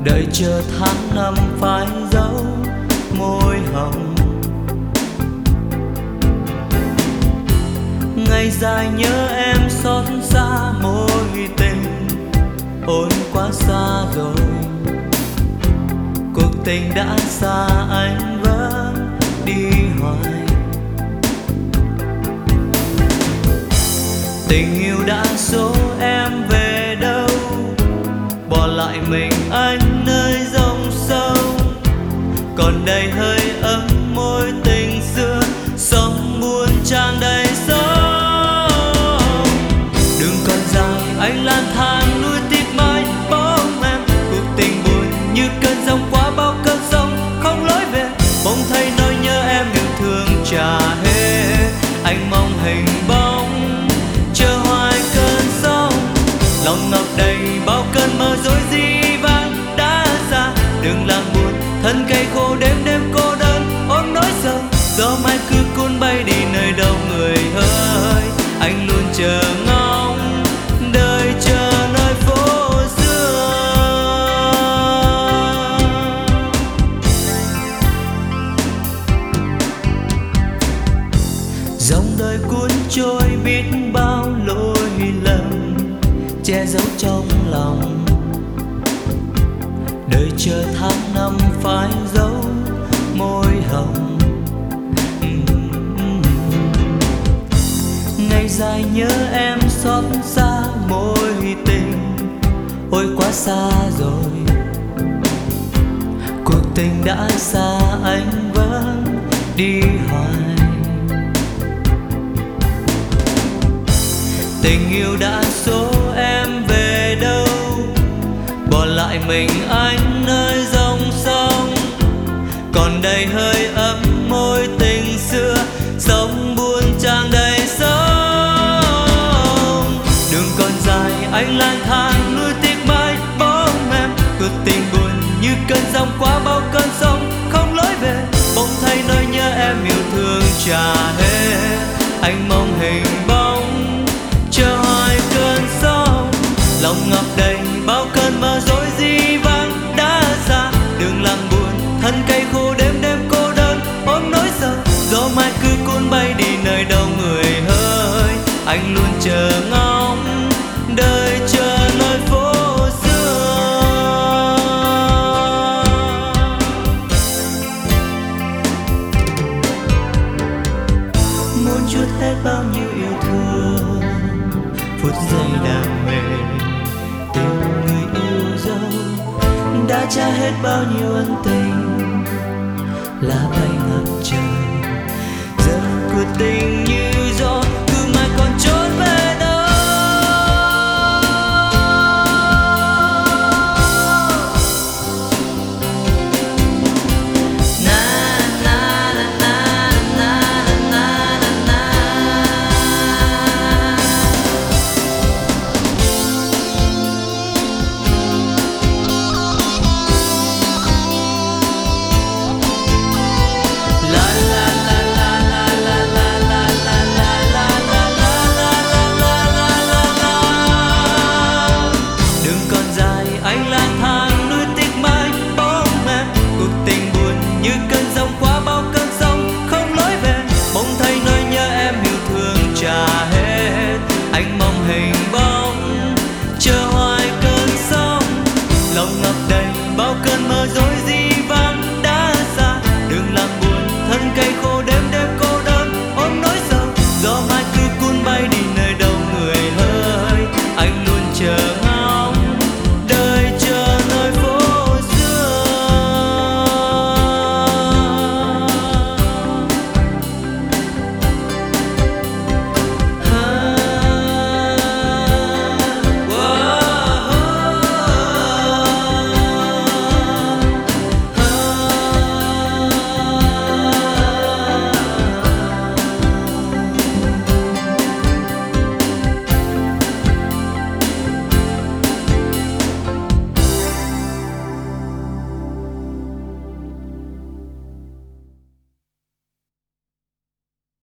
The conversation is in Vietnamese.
đợi chờ tháng năm phai dấu môi hồng. Ngày dài nhớ em xót xa mối tình, ôi quá xa rồi. Cuộc tình đã xa anh vẫn đi hoài. Tình yêu đã số em về đâu, bỏ lại mình anh nơi dòng sông. Còn đây hơi ấm môi tình xưa, sống buồn tràn đầy sông. Đừng còn rằng anh lang thang nuối tiếc mãi bóng em. Cuộc tình buồn như cơn giông qua bao cơn sông không lối về. Bỗng thấy nỗi nhớ em yêu thương trả hết. Anh mong hình bóng chờ hoài cơn sông. Lòng ngập đầy bao cơn mơ dối dĩ vãng đã xa. Đừng làng buồn thân cây khô đêm đêm cô đơn ôm nỗi sầu. Gió mai cứ cuốn bay đi nơi đâu người hỡi. Anh luôn chờ ngóng đợi chờ nơi phố xưa. Dòng đời cuốn trôi biết bao lỗi lầm che giấu trong lòng. Đợi chờ tháng năm phai dấu môi hồng. Ngày dài nhớ em xót xa mối tình, ôi quá xa rồi. Cuộc tình đã xa anh vẫn đi hoài. Tình yêu đã số em về đâu, bỏ lại mình anh nơi dòng sông. Còn đây hơi ấm môi tình xưa, sống buồn tràn đầy sông. Đường còn dài anh lang thang nuối tiếc mãi bóng em. Cuộc tình buồn như cơn giông qua bao cơn sông không lối về. Bỗng thấy nỗi nhớ em yêu thương trả hết. Anh mong hình bóng chờ hoài cơn sông. Lòng ngập đầy bao cơn mơ dối dĩ vãng đã xa. Đường làng buồn thân cây khô đêm đêm cô đơn ôm nỗi sầu. Gió mai cứ cuốn bay đi nơi đâu người hỡi. Anh luôn chờ ngóng đợi chờ nơi phố xưa. Muốn chút hết bao nhiêu yêu thương, phút giây đam mê tình người yêu dấu. Đã trả hết bao nhiêu ân tình, lá bay ngập trời. Giờ cuộc tình như gió